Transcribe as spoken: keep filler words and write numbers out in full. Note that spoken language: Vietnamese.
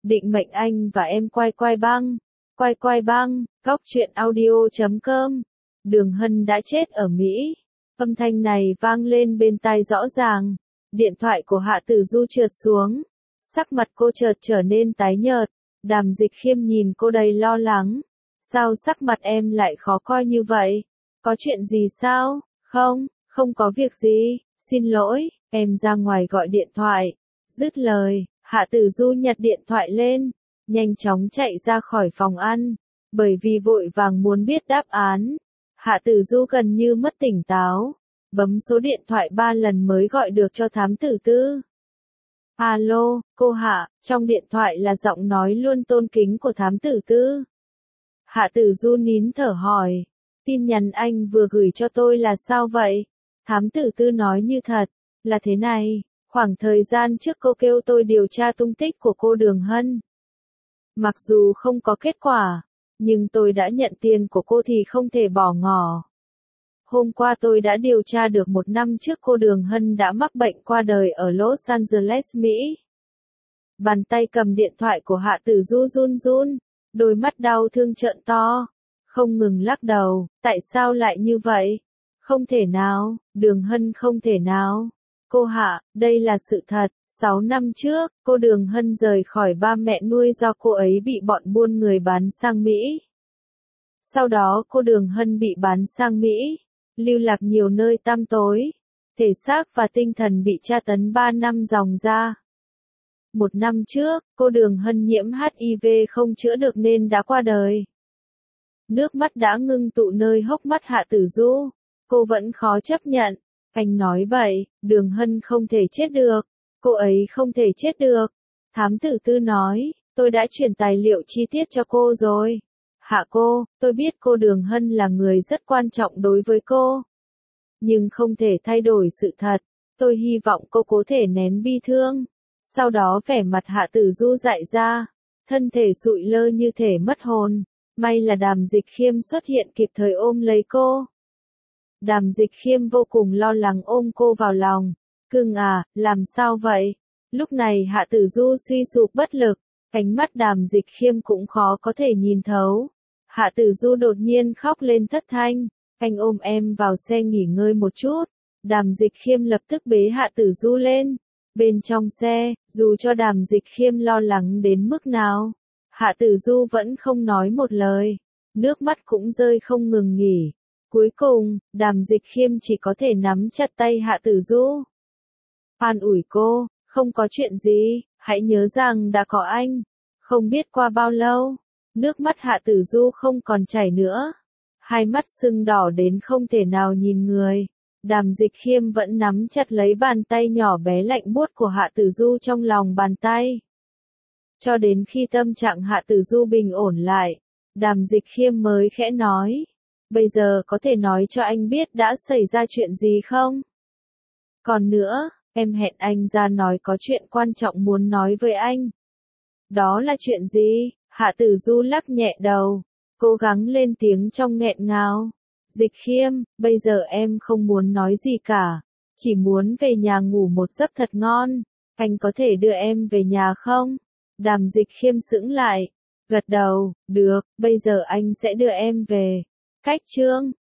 định mệnh anh và em quay quay băng. Quay quay băng, góc truyện audio chấm com. Đường Hân đã chết ở Mỹ. Âm thanh này vang lên bên tai rõ ràng. Điện thoại của Hạ Tử Du trượt xuống. Sắc mặt cô chợt trở nên tái nhợt. Đàm Dịch Khiêm nhìn cô đầy lo lắng. Sao sắc mặt em lại khó coi như vậy? Có chuyện gì sao? Không, không có việc gì, xin lỗi, em ra ngoài gọi điện thoại. Dứt lời, Hạ Tử Du nhặt điện thoại lên, nhanh chóng chạy ra khỏi phòng ăn, bởi vì vội vàng muốn biết đáp án. Hạ Tử Du gần như mất tỉnh táo, bấm số điện thoại ba lần mới gọi được cho thám tử Tư. Alo, cô Hạ, trong điện thoại là giọng nói luôn tôn kính của thám tử Tư. Hạ Tử Du nín thở hỏi, tin nhắn anh vừa gửi cho tôi là sao vậy? Thám tử Tư nói như thật, là thế này, khoảng thời gian trước cô kêu tôi điều tra tung tích của cô Đường Hân. Mặc dù không có kết quả, nhưng tôi đã nhận tiền của cô thì không thể bỏ ngỏ. Hôm qua tôi đã điều tra được một năm trước cô Đường Hân đã mắc bệnh qua đời ở Los Angeles, Mỹ. Bàn tay cầm điện thoại của Hạ Tử Du run run, đôi mắt đau thương trợn to, không ngừng lắc đầu, tại sao lại như vậy? Không thể nào, Đường Hân không thể nào. Cô Hạ, đây là sự thật, sáu năm trước, cô Đường Hân rời khỏi ba mẹ nuôi do cô ấy bị bọn buôn người bán sang Mỹ. Sau đó cô Đường Hân bị bán sang Mỹ, lưu lạc nhiều nơi tăm tối, thể xác và tinh thần bị tra tấn ba năm ròng ra. Một năm trước, cô Đường Hân nhiễm hát i vê không chữa được nên đã qua đời. Nước mắt đã ngưng tụ nơi hốc mắt Hạ Tử Du. Cô vẫn khó chấp nhận. Anh nói bậy, Đường Hân không thể chết được. Cô ấy không thể chết được. Thám tử Tư nói, tôi đã chuyển tài liệu chi tiết cho cô rồi. Hạ cô, tôi biết cô Đường Hân là người rất quan trọng đối với cô. Nhưng không thể thay đổi sự thật. Tôi hy vọng cô có thể nén bi thương. Sau đó vẻ mặt Hạ Tử Du dại ra. Thân thể sụi lơ như thể mất hồn. May là Đàm Dịch Khiêm xuất hiện kịp thời ôm lấy cô. Đàm Dịch Khiêm vô cùng lo lắng ôm cô vào lòng. Cưng à, làm sao vậy? Lúc này Hạ Tử Du suy sụp bất lực, ánh mắt Đàm Dịch Khiêm cũng khó có thể nhìn thấu. Hạ Tử Du đột nhiên khóc lên thất thanh, anh ôm em vào xe nghỉ ngơi một chút. Đàm Dịch Khiêm lập tức bế Hạ Tử Du lên. Bên trong xe, dù cho Đàm Dịch Khiêm lo lắng đến mức nào, Hạ Tử Du vẫn không nói một lời, nước mắt cũng rơi không ngừng nghỉ. Cuối cùng, Đàm Dịch Khiêm chỉ có thể nắm chặt tay Hạ Tử Du. An ủi cô, không có chuyện gì, hãy nhớ rằng đã có anh. Không biết qua bao lâu, nước mắt Hạ Tử Du không còn chảy nữa. Hai mắt sưng đỏ đến không thể nào nhìn người. Đàm Dịch Khiêm vẫn nắm chặt lấy bàn tay nhỏ bé lạnh buốt của Hạ Tử Du trong lòng bàn tay. Cho đến khi tâm trạng Hạ Tử Du bình ổn lại, Đàm Dịch Khiêm mới khẽ nói. Bây giờ có thể nói cho anh biết đã xảy ra chuyện gì không? Còn nữa, em hẹn anh ra nói có chuyện quan trọng muốn nói với anh. Đó là chuyện gì? Hạ Tử Du lắc nhẹ đầu, cố gắng lên tiếng trong nghẹn ngào. Dịch Khiêm, bây giờ em không muốn nói gì cả, chỉ muốn về nhà ngủ một giấc thật ngon. Anh có thể đưa em về nhà không? Đàm Dịch Khiêm sững lại, gật đầu, được, bây giờ anh sẽ đưa em về. Cách chương